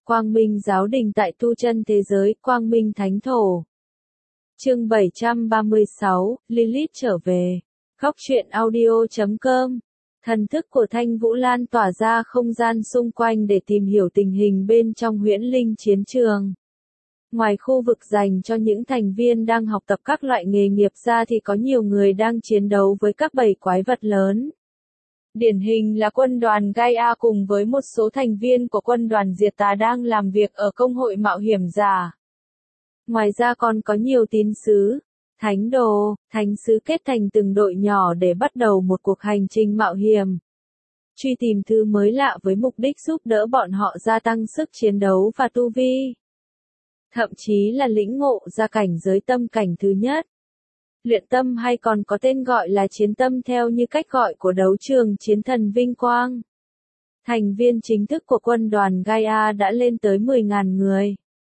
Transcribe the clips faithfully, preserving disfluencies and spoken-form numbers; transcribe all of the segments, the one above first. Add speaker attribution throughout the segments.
Speaker 1: Quang Minh Giáo Đình tại tu chân thế giới, Quang Minh Thánh Thổ. Chương bảy trăm ba mươi sáu, Lilith trở về. Góc truyện audio chấm com. Thần thức của Thanh Vũ lan tỏa ra không gian xung quanh để tìm hiểu tình hình bên trong huyễn linh chiến trường. Ngoài khu vực dành cho những thành viên đang học tập các loại nghề nghiệp ra thì có nhiều người đang chiến đấu với các bầy quái vật lớn. Điển hình là quân đoàn Gaia cùng với một số thành viên của quân đoàn Diệt Tà đang làm việc ở công hội mạo hiểm giả. Ngoài ra còn có nhiều tín sứ, thánh đồ, thánh sứ kết thành từng đội nhỏ để bắt đầu một cuộc hành trình mạo hiểm. Truy tìm thứ mới lạ với mục đích giúp đỡ bọn họ gia tăng sức chiến đấu và tu vi. Thậm chí là lĩnh ngộ ra cảnh giới tâm cảnh thứ nhất. Luyện tâm hay còn có tên gọi là chiến tâm theo như cách gọi của đấu trường chiến thần Vinh Quang. Thành viên chính thức của quân đoàn Gaia đã lên tới mười nghìn người.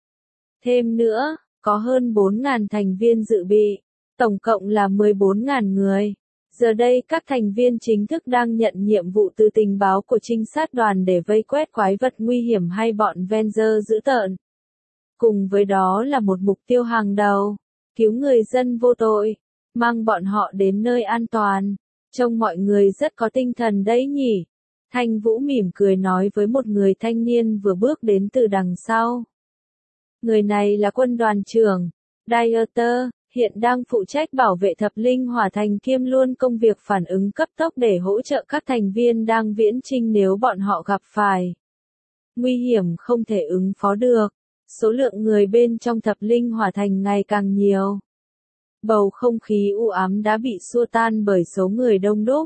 Speaker 1: Thêm nữa, có hơn bốn nghìn thành viên dự bị, tổng cộng là mười bốn nghìn người. Giờ đây các thành viên chính thức đang nhận nhiệm vụ từ tình báo của trinh sát đoàn để vây quét quái vật nguy hiểm hay bọn Venger dữ tợn. Cùng với đó là một mục tiêu hàng đầu, cứu người dân vô tội, mang bọn họ đến nơi an toàn. Trông mọi người rất có tinh thần đấy nhỉ. Thanh Vũ mỉm cười nói với một người thanh niên vừa bước đến từ đằng sau. Người này là quân đoàn trưởng, Dieter, hiện đang phụ trách bảo vệ thập linh hỏa thành kiêm luôn công việc phản ứng cấp tốc để hỗ trợ các thành viên đang viễn chinh nếu bọn họ gặp phải nguy hiểm không thể ứng phó được. Số lượng người bên trong thập linh hỏa thành ngày càng nhiều. Bầu không khí u ám đã bị xua tan bởi số người đông đúc.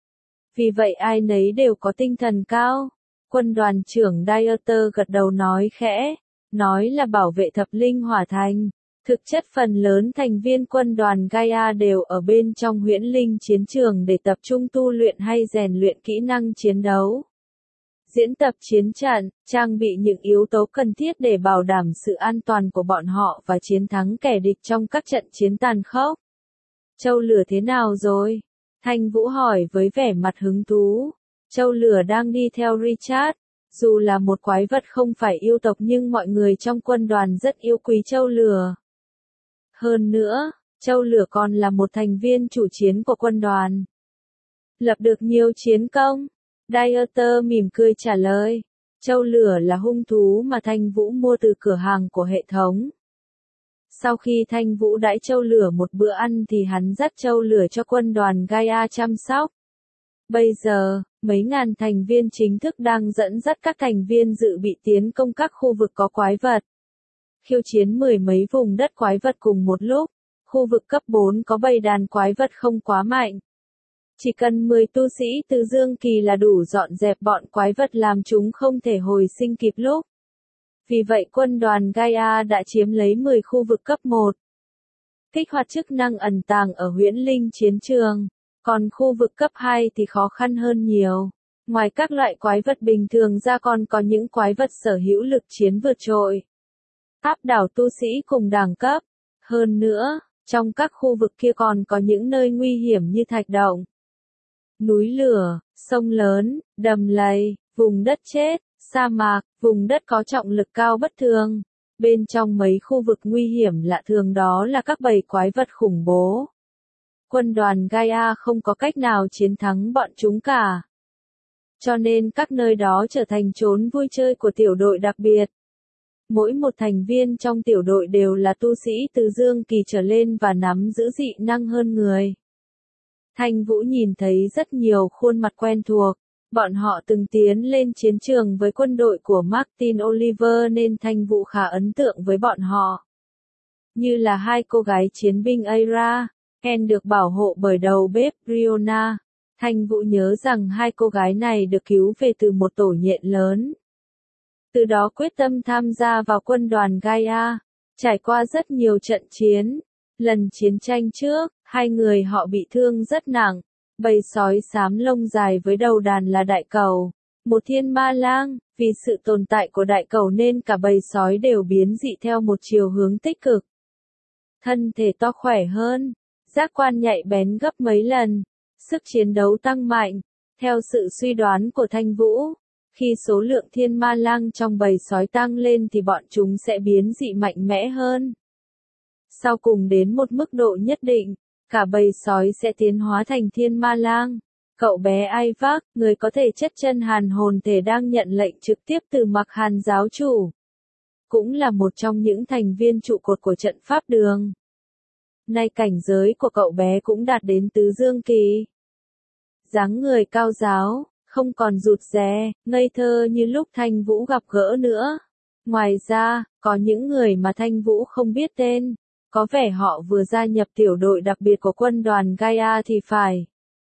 Speaker 1: Vì vậy ai nấy đều có tinh thần cao. Quân đoàn trưởng Dieter gật đầu nói khẽ, nói là bảo vệ thập linh hỏa thành. Thực chất phần lớn thành viên quân đoàn Gaia đều ở bên trong huyễn linh chiến trường để tập trung tu luyện hay rèn luyện kỹ năng chiến đấu. Diễn tập chiến trận, trang bị những yếu tố cần thiết để bảo đảm sự an toàn của bọn họ và chiến thắng kẻ địch trong các trận chiến tàn khốc. Châu lửa thế nào rồi? Thanh Vũ hỏi với vẻ mặt hứng thú. Châu lửa đang đi theo Richard. Dù là một quái vật không phải yêu tộc nhưng mọi người trong quân đoàn rất yêu quý châu lửa. Hơn nữa, châu lửa còn là một thành viên chủ chiến của quân đoàn. Lập được nhiều chiến công. Dieter mỉm cười trả lời, châu lửa là hung thú mà Thanh Vũ mua từ cửa hàng của hệ thống. Sau khi Thanh Vũ đãi châu lửa một bữa ăn thì hắn dắt châu lửa cho quân đoàn Gaia chăm sóc. Bây giờ, mấy ngàn thành viên chính thức đang dẫn dắt các thành viên dự bị tiến công các khu vực có quái vật. Khiêu chiến mười mấy vùng đất quái vật cùng một lúc, khu vực cấp bốn có bầy đàn quái vật không quá mạnh. Chỉ cần mười tu sĩ từ Dương Kỳ là đủ dọn dẹp bọn quái vật làm chúng không thể hồi sinh kịp lúc. Vì vậy quân đoàn Gaia đã chiếm lấy mười khu vực cấp một. Kích hoạt chức năng ẩn tàng ở huyễn linh chiến trường. Còn khu vực cấp hai thì khó khăn hơn nhiều. Ngoài các loại quái vật bình thường ra còn có những quái vật sở hữu lực chiến vượt trội. Áp đảo tu sĩ cùng đẳng cấp. Hơn nữa, trong các khu vực kia còn có những nơi nguy hiểm như thạch động, núi lửa, sông lớn, đầm lầy, vùng đất chết, sa mạc, vùng đất có trọng lực cao bất thường. Bên trong mấy khu vực nguy hiểm lạ thường đó là các bầy quái vật khủng bố. Quân đoàn Gaia không có cách nào chiến thắng bọn chúng cả. Cho nên các nơi đó trở thành chốn vui chơi của tiểu đội đặc biệt. Mỗi một thành viên trong tiểu đội đều là tu sĩ từ Dương Kỳ trở lên và nắm giữ dị năng hơn người. Thanh Vũ nhìn thấy rất nhiều khuôn mặt quen thuộc, bọn họ từng tiến lên chiến trường với quân đội của Martin Oliver nên Thanh Vũ khá ấn tượng với bọn họ. Như là hai cô gái chiến binh Aira, Ken được bảo hộ bởi đầu bếp Riona. Thanh Vũ nhớ rằng hai cô gái này được cứu về từ một tổ nhện lớn. Từ đó quyết tâm tham gia vào quân đoàn Gaia, trải qua rất nhiều trận chiến. Lần chiến tranh trước, hai người họ bị thương rất nặng. Bầy sói xám lông dài với đầu đàn là đại cẩu, một thiên ma lang. Vì sự tồn tại của đại cẩu nên cả bầy sói đều biến dị theo một chiều hướng tích cực. Thân thể to khỏe hơn, giác quan nhạy bén gấp mấy lần, sức chiến đấu tăng mạnh. Theo sự suy đoán của Thanh Vũ, Khi số lượng thiên ma lang trong bầy sói tăng lên thì bọn chúng sẽ biến dị mạnh mẽ hơn. Sau cùng đến một mức độ nhất định, cả bầy sói sẽ tiến hóa thành thiên ma lang. Cậu bé Isaac, người có thể chất chân hàn hồn thể đang nhận lệnh trực tiếp từ Mặc Hàn giáo chủ, cũng là một trong những thành viên trụ cột của trận pháp đường. Nay cảnh giới của cậu bé cũng đạt đến tứ dương kỳ. Dáng người cao ráo, không còn rụt rè, ngây thơ như lúc Thanh Vũ gặp gỡ nữa. Ngoài ra, có những người mà Thanh Vũ không biết tên, có vẻ họ vừa gia nhập tiểu đội đặc biệt của quân đoàn Gaia thì phải.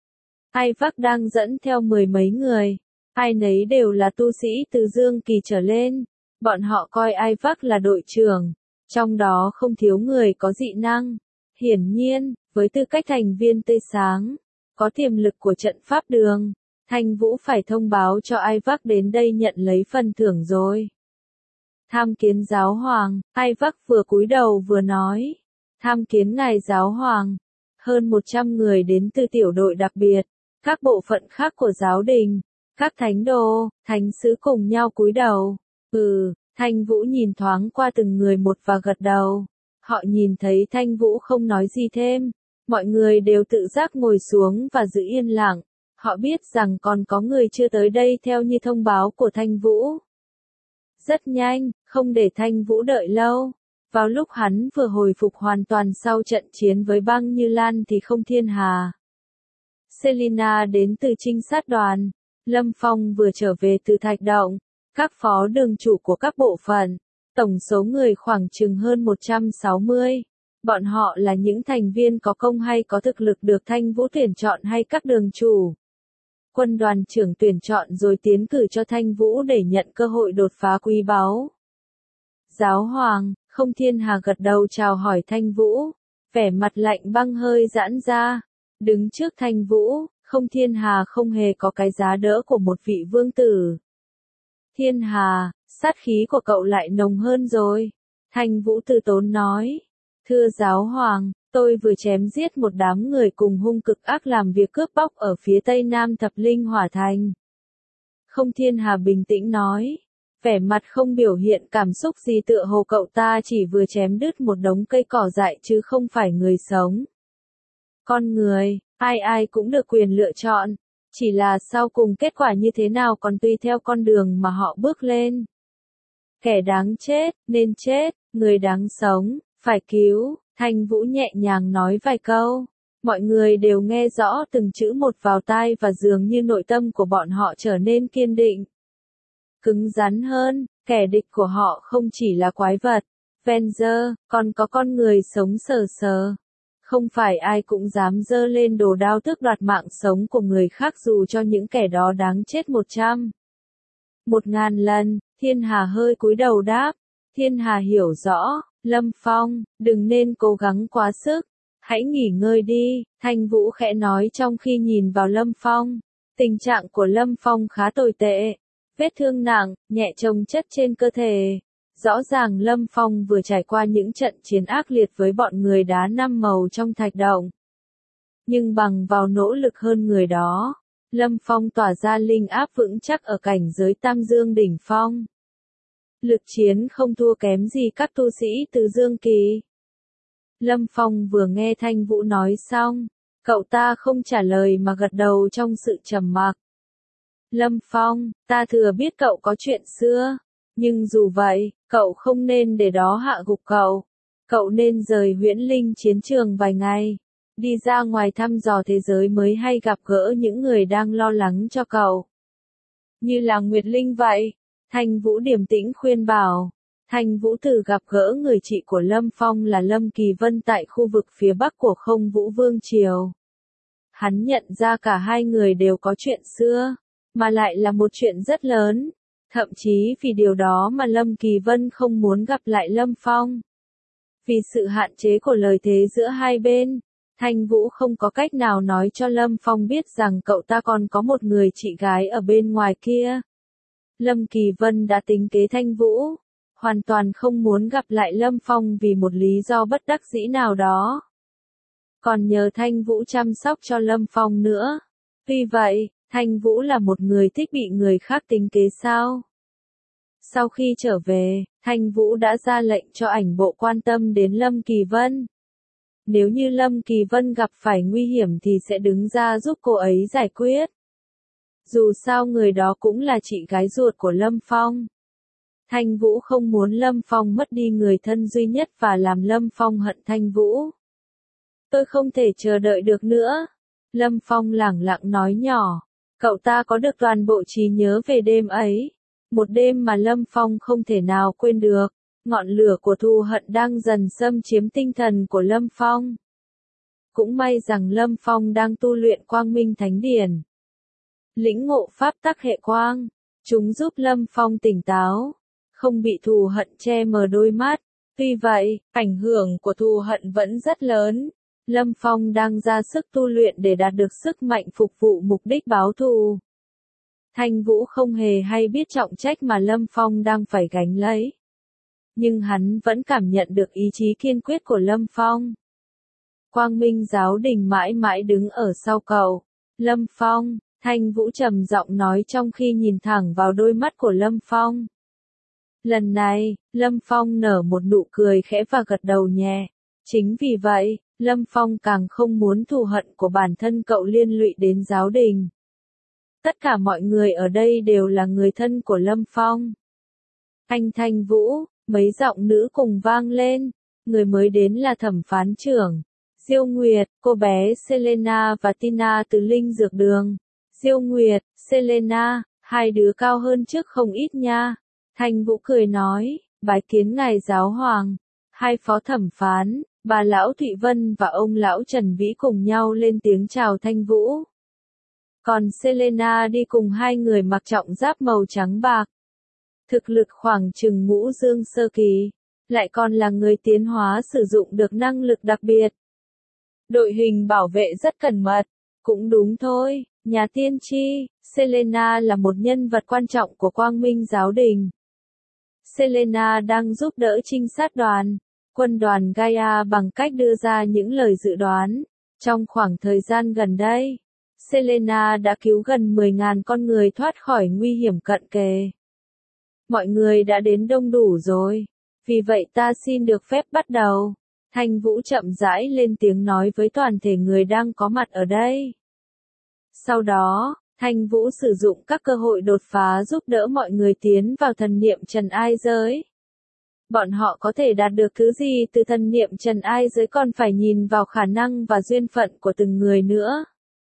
Speaker 1: Isaac đang dẫn theo mười mấy người, ai nấy đều là tu sĩ từ dương kỳ trở lên. Bọn họ coi Isaac là đội trưởng, trong đó không thiếu người có dị năng. Hiển nhiên, với tư cách thành viên tươi sáng, có tiềm lực của trận pháp đường, Thanh Vũ phải thông báo cho Isaac đến đây nhận lấy phần thưởng rồi. Tham kiến giáo hoàng, Isaac vừa cúi đầu vừa nói. Tham kiến ngài giáo hoàng. Hơn một trăm người đến từ tiểu đội đặc biệt, các bộ phận khác của giáo đình, các thánh đồ, thánh sứ cùng nhau cúi đầu. Ừ, Thanh Vũ nhìn thoáng qua từng người một và gật đầu. Họ nhìn thấy Thanh Vũ không nói gì thêm. Mọi người đều tự giác ngồi xuống và giữ yên lặng. Họ biết rằng còn có người chưa tới đây theo như thông báo của Thanh Vũ. Rất nhanh, không để Thanh Vũ đợi lâu. Vào lúc hắn vừa hồi phục hoàn toàn sau trận chiến với băng Như Lan thì Không Thiên Hà, Selina đến từ trinh sát đoàn, Lâm Phong vừa trở về từ Thạch Động, các phó đường chủ của các bộ phận, tổng số người khoảng chừng hơn một trăm sáu mươi. Bọn họ là những thành viên có công hay có thực lực được Thanh Vũ tuyển chọn hay các đường chủ. Quân đoàn trưởng tuyển chọn rồi tiến cử cho Thanh Vũ để nhận cơ hội đột phá quý báu. Giáo hoàng, Không Thiên Hà gật đầu chào hỏi Thanh Vũ, vẻ mặt lạnh băng hơi giãn ra. Đứng trước Thanh Vũ, Không Thiên Hà không hề có cái giá đỡ của một vị vương tử. Thiên Hà, sát khí của cậu lại nồng hơn rồi. Thanh Vũ từ tốn nói. Thưa giáo hoàng, tôi vừa chém giết một đám người cùng hung cực ác làm việc cướp bóc ở phía tây nam Thập Linh Hỏa Thành. Không Thiên Hà bình tĩnh nói. Vẻ mặt không biểu hiện cảm xúc gì, tựa hồ cậu ta chỉ vừa chém đứt một đống cây cỏ dại chứ không phải người sống. Con người, ai ai cũng được quyền lựa chọn, chỉ là sau cùng kết quả như thế nào còn tùy theo con đường mà họ bước lên. Kẻ đáng chết, nên chết, người đáng sống, phải cứu, Thanh Vũ nhẹ nhàng nói vài câu. Mọi người đều nghe rõ từng chữ một vào tai và dường như nội tâm của bọn họ trở nên kiên định. Cứng rắn hơn, kẻ địch của họ không chỉ là quái vật, Venger, còn có con người sống sờ sờ. Không phải ai cũng dám giơ lên đồ đao tước đoạt mạng sống của người khác dù cho những kẻ đó đáng chết một trăm. Một ngàn lần, Thiên Hà hơi cúi đầu đáp. Thiên Hà hiểu rõ, Lâm Phong, đừng nên cố gắng quá sức. Hãy nghỉ ngơi đi, Thanh Vũ khẽ nói trong khi nhìn vào Lâm Phong. Tình trạng của Lâm Phong khá tồi tệ. Vết thương nặng, nhẹ chồng chất trên cơ thể. Rõ ràng Lâm Phong vừa trải qua những trận chiến ác liệt với bọn người đá năm màu trong Thạch Động. Nhưng bằng vào nỗ lực hơn người đó, Lâm Phong tỏa ra linh áp vững chắc ở cảnh giới Tam Dương đỉnh phong. Lực chiến không thua kém gì các tu sĩ từ Dương kỳ. Lâm Phong vừa nghe Thanh Vũ nói xong, cậu ta không trả lời mà gật đầu trong sự trầm mặc. Lâm Phong, ta thừa biết cậu có chuyện xưa, nhưng dù vậy, cậu không nên để đó hạ gục cậu. Cậu nên rời Huyễn Linh chiến trường vài ngày, đi ra ngoài thăm dò thế giới mới hay gặp gỡ những người đang lo lắng cho cậu. Như là Nguyệt Linh vậy, Thanh Vũ điềm tĩnh khuyên bảo. Thanh Vũ từ gặp gỡ người chị của Lâm Phong là Lâm Kỳ Vân tại khu vực phía bắc của Không Vũ Vương Triều. Hắn nhận ra cả hai người đều có chuyện xưa, mà lại là một chuyện rất lớn. Thậm chí vì điều đó mà Lâm Kỳ Vân không muốn gặp lại Lâm Phong. Vì sự hạn chế của lời thề giữa hai bên, Thanh Vũ không có cách nào nói cho Lâm Phong biết rằng cậu ta còn có một người chị gái ở bên ngoài kia. Lâm Kỳ Vân đã tính kế Thanh Vũ, hoàn toàn không muốn gặp lại Lâm Phong vì một lý do bất đắc dĩ nào đó. Còn nhờ Thanh Vũ chăm sóc cho Lâm Phong nữa. Vì vậy, Thanh Vũ là một người thích bị người khác tính kế sao? Sau khi trở về, Thanh Vũ đã ra lệnh cho ảnh bộ quan tâm đến Lâm Kỳ Vân. Nếu như Lâm Kỳ Vân gặp phải nguy hiểm thì sẽ đứng ra giúp cô ấy giải quyết. Dù sao người đó cũng là chị gái ruột của Lâm Phong. Thanh Vũ không muốn Lâm Phong mất đi người thân duy nhất và làm Lâm Phong hận Thanh Vũ. Tôi không thể chờ đợi được nữa. Lâm Phong lẳng lặng nói nhỏ. Cậu ta có được toàn bộ trí nhớ về đêm ấy. Một đêm mà Lâm Phong không thể nào quên được. Ngọn lửa của thù hận đang dần xâm chiếm tinh thần của Lâm Phong. Cũng may rằng Lâm Phong đang tu luyện Quang Minh Thánh Điển. Lĩnh ngộ pháp tắc hệ quang. Chúng giúp Lâm Phong tỉnh táo. Không bị thù hận che mờ đôi mắt. Tuy vậy, ảnh hưởng của thù hận vẫn rất lớn. Lâm Phong đang ra sức tu luyện để đạt được sức mạnh phục vụ mục đích báo thù. Thanh Vũ không hề hay biết trọng trách mà Lâm Phong đang phải gánh lấy. Nhưng hắn vẫn cảm nhận được ý chí kiên quyết của Lâm Phong. Quang Minh Giáo Đình mãi mãi đứng ở sau cậu. Lâm Phong, Thanh Vũ trầm giọng nói trong khi nhìn thẳng vào đôi mắt của Lâm Phong. Lần này, Lâm Phong nở một nụ cười khẽ và gật đầu nhẹ. Chính vì vậy, Lâm Phong càng không muốn thù hận của bản thân cậu liên lụy đến giáo đình. Tất cả mọi người ở đây đều là người thân của Lâm Phong. Anh Thanh Vũ, mấy giọng nữ cùng vang lên. Người mới đến là thẩm phán trưởng. Diêu Nguyệt, cô bé Selena và Tina từ Linh Dược Đường. Diêu Nguyệt, Selena, hai đứa cao hơn trước không ít nha. Thanh Vũ cười nói, bái kiến ngài giáo hoàng. Hai phó thẩm phán, bà lão Thụy Vân và ông lão Trần Vĩ cùng nhau lên tiếng chào Thanh Vũ. Còn Selena đi cùng hai người mặc trọng giáp màu trắng bạc. Thực lực khoảng chừng ngũ dương sơ kỳ, lại còn là người tiến hóa sử dụng được năng lực đặc biệt. Đội hình bảo vệ rất cẩn mật, cũng đúng thôi, nhà tiên tri, Selena là một nhân vật quan trọng của Quang Minh Giáo Đình. Selena đang giúp đỡ trinh sát đoàn, quân đoàn Gaia bằng cách đưa ra những lời dự đoán. Trong khoảng thời gian gần đây, Selena đã cứu gần mười nghìn con người thoát khỏi nguy hiểm cận kề. Mọi người đã đến đông đủ rồi, vì vậy ta xin được phép bắt đầu. Thanh Vũ chậm rãi lên tiếng nói với toàn thể người đang có mặt ở đây. Sau đó, Thanh Vũ sử dụng các cơ hội đột phá giúp đỡ mọi người tiến vào thần niệm trần ai giới. Bọn họ có thể đạt được thứ gì từ thần niệm trần ai giới còn phải nhìn vào khả năng và duyên phận của từng người nữa.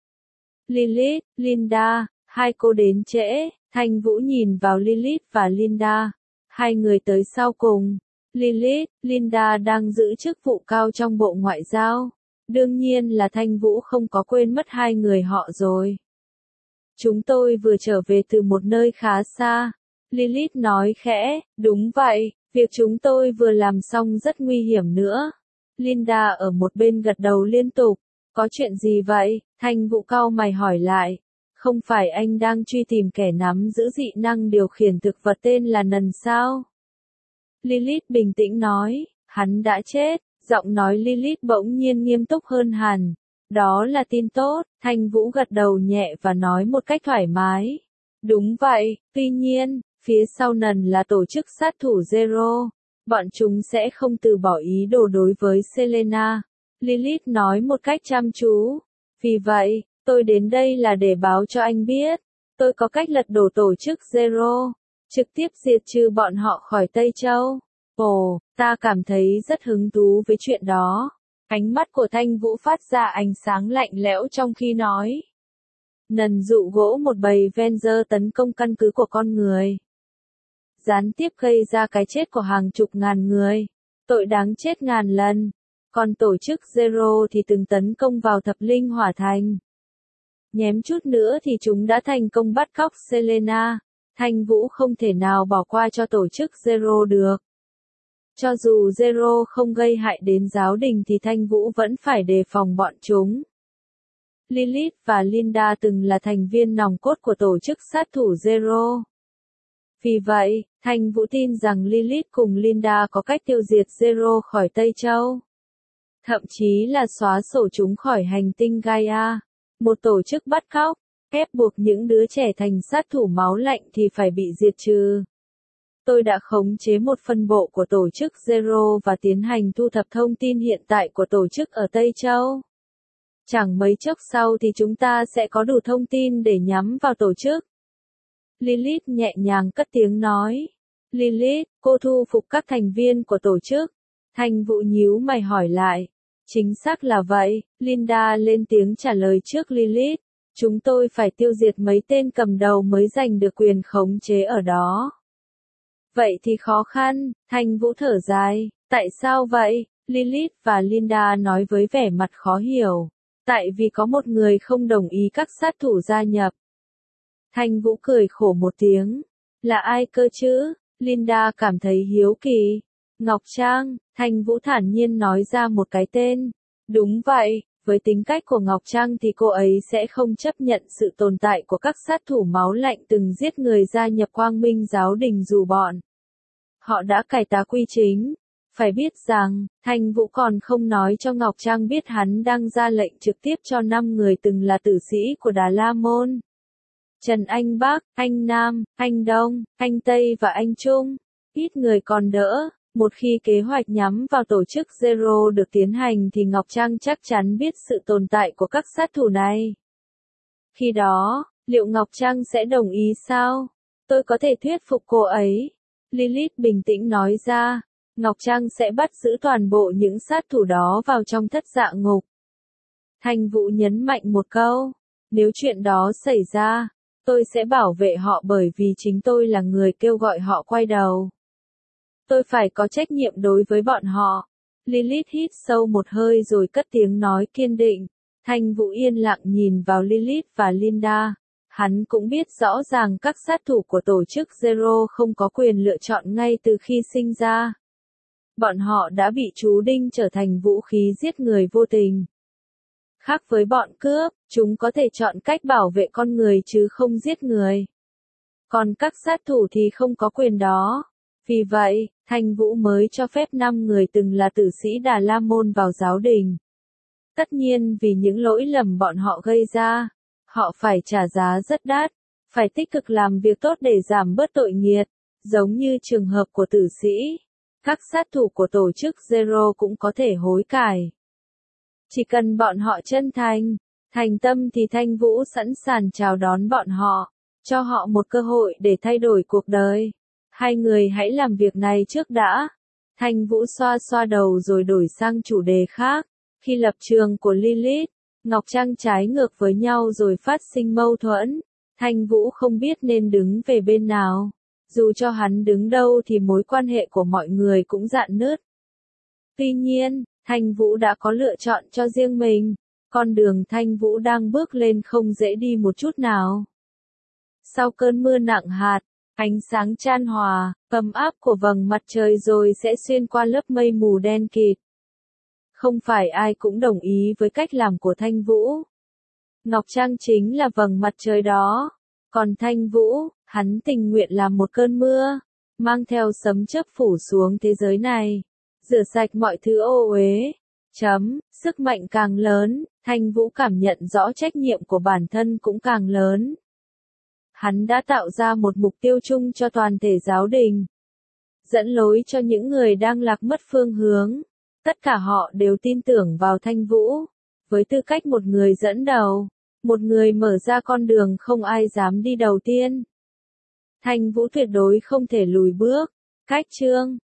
Speaker 1: Lilith, Linda, hai cô đến trễ. Thanh Vũ nhìn vào Lilith và Linda. Hai người tới sau cùng. Lilith, Linda đang giữ chức vụ cao trong Bộ Ngoại giao. Đương nhiên là Thanh Vũ không có quên mất hai người họ rồi. Chúng tôi vừa trở về từ một nơi khá xa. Lilith nói khẽ, đúng vậy, việc chúng tôi vừa làm xong rất nguy hiểm nữa. Linda ở một bên gật đầu liên tục. Có chuyện gì vậy? Thanh Vũ cau mày hỏi lại. Không phải anh đang truy tìm kẻ nắm giữ dị năng điều khiển thực vật tên là Nần sao? Lilith bình tĩnh nói, hắn đã chết. Giọng nói Lilith bỗng nhiên nghiêm túc hơn hẳn. Đó là tin tốt. Thanh Vũ gật đầu nhẹ và nói một cách thoải mái. Đúng vậy, tuy nhiên, phía sau Nần là tổ chức sát thủ Zero. Bọn chúng sẽ không từ bỏ ý đồ đối với Selena. Lilith nói một cách chăm chú. Vì vậy, tôi đến đây là để báo cho anh biết. Tôi có cách lật đổ tổ chức Zero. Trực tiếp diệt trừ bọn họ khỏi Tây Châu. Ồ, ta cảm thấy rất hứng thú với chuyện đó. Ánh mắt của Thanh Vũ phát ra ánh sáng lạnh lẽo trong khi nói. Nần dụ gỗ một bầy Venger tấn công căn cứ của con người. Gián tiếp gây ra cái chết của hàng chục ngàn người. Tội đáng chết ngàn lần. Còn tổ chức Zero thì từng tấn công vào thập linh hỏa thành. Nhém chút nữa thì chúng đã thành công bắt cóc Selena. Thanh Vũ không thể nào bỏ qua cho tổ chức Zero được. Cho dù Zero không gây hại đến giáo đình thì Thanh Vũ vẫn phải đề phòng bọn chúng. Lilith và Linda từng là thành viên nòng cốt của tổ chức sát thủ Zero. Vì vậy, Thanh Vũ tin rằng Lilith cùng Linda có cách tiêu diệt Zero khỏi Tây Châu. Thậm chí là xóa sổ chúng khỏi hành tinh Gaia. Một tổ chức bắt cóc. ép buộc những đứa trẻ thành sát thủ máu lạnh thì phải bị diệt trừ. Tôi đã khống chế một phân bộ của tổ chức Zero và tiến hành thu thập thông tin hiện tại của tổ chức ở Tây Châu. Chẳng mấy chốc sau thì chúng ta sẽ có đủ thông tin để nhắm vào tổ chức. Lilith nhẹ nhàng cất tiếng nói. Lilith, cô thu phục các thành viên của tổ chức. Thanh Vũ nhíu mày hỏi lại. Chính xác là vậy, Linda lên tiếng trả lời trước Lilith. Chúng tôi phải tiêu diệt mấy tên cầm đầu mới giành được quyền khống chế ở đó. Vậy thì khó khăn, Thanh Vũ thở dài. Tại sao vậy? Lilith và Linda nói với vẻ mặt khó hiểu. Tại vì có một người không đồng ý các sát thủ gia nhập. Thanh Vũ cười khổ một tiếng. Là ai cơ chứ? Linda cảm thấy hiếu kỳ. Ngọc Trang, Thanh Vũ thản nhiên nói ra một cái tên. Đúng vậy, với tính cách của Ngọc Trang thì cô ấy sẽ không chấp nhận sự tồn tại của các sát thủ máu lạnh từng giết người gia nhập Quang Minh giáo đình dù bọn họ đã cải tá quy chính. Phải biết rằng, Thanh Vũ còn không nói cho Ngọc Trang biết hắn đang ra lệnh trực tiếp cho năm người từng là tử sĩ của Đà La Môn. Trần Anh Bắc, anh Nam, anh Đông, anh Tây và anh Trung. Ít người còn đỡ. Một khi kế hoạch nhắm vào tổ chức Zero được tiến hành thì Ngọc Trang chắc chắn biết sự tồn tại của các sát thủ này. Khi đó, liệu Ngọc Trang sẽ đồng ý sao? Tôi có thể thuyết phục cô ấy. Lilith bình tĩnh nói ra. Ngọc Trang sẽ bắt giữ toàn bộ những sát thủ đó vào trong thất dạ ngục. Thanh Vũ nhấn mạnh một câu. Nếu chuyện đó xảy ra, tôi sẽ bảo vệ họ bởi vì chính tôi là người kêu gọi họ quay đầu. Tôi phải có trách nhiệm đối với bọn họ. Lilith hít sâu một hơi rồi cất tiếng nói kiên định. Thanh Vũ yên lặng nhìn vào Lilith và Linda. Hắn cũng biết rõ ràng các sát thủ của tổ chức Zero không có quyền lựa chọn ngay từ khi sinh ra. Bọn họ đã bị chú đinh trở thành vũ khí giết người vô tình. Khác với bọn cướp, chúng có thể chọn cách bảo vệ con người chứ không giết người. Còn các sát thủ thì không có quyền đó. Vì vậy, Thanh Vũ mới cho phép năm người từng là tử sĩ Đà La Môn vào giáo đình. Tất nhiên vì những lỗi lầm bọn họ gây ra, họ phải trả giá rất đắt, phải tích cực làm việc tốt để giảm bớt tội nghiệt, giống như trường hợp của tử sĩ. Các sát thủ của tổ chức Zero cũng có thể hối cải. Chỉ cần bọn họ chân thành, thành tâm thì Thanh Vũ sẵn sàng chào đón bọn họ, cho họ một cơ hội để thay đổi cuộc đời. Hai người hãy làm việc này trước đã. Thanh Vũ xoa xoa đầu rồi đổi sang chủ đề khác. Khi lập trường của Lilith, Ngọc Trang trái ngược với nhau rồi phát sinh mâu thuẫn. Thanh Vũ không biết nên đứng về bên nào. Dù cho hắn đứng đâu thì mối quan hệ của mọi người cũng rạn nứt. Tuy nhiên, Thanh Vũ đã có lựa chọn cho riêng mình. Con đường Thanh Vũ đang bước lên không dễ đi một chút nào. Sau cơn mưa nặng hạt, ánh sáng chan hòa, ấm áp của vầng mặt trời rồi sẽ xuyên qua lớp mây mù đen kịt. Không phải ai cũng đồng ý với cách làm của Thanh Vũ. Ngọc Trang chính là vầng mặt trời đó. Còn Thanh Vũ, hắn tình nguyện làm một cơn mưa, mang theo sấm chớp phủ xuống thế giới này, rửa sạch mọi thứ ô uế. Chấm, sức mạnh càng lớn, Thanh Vũ cảm nhận rõ trách nhiệm của bản thân cũng càng lớn. Hắn đã tạo ra một mục tiêu chung cho toàn thể giáo đình. Dẫn lối cho những người đang lạc mất phương hướng. Tất cả họ đều tin tưởng vào Thanh Vũ. Với tư cách một người dẫn đầu, một người mở ra con đường không ai dám đi đầu tiên. Thanh Vũ tuyệt đối không thể lùi bước. Cách chương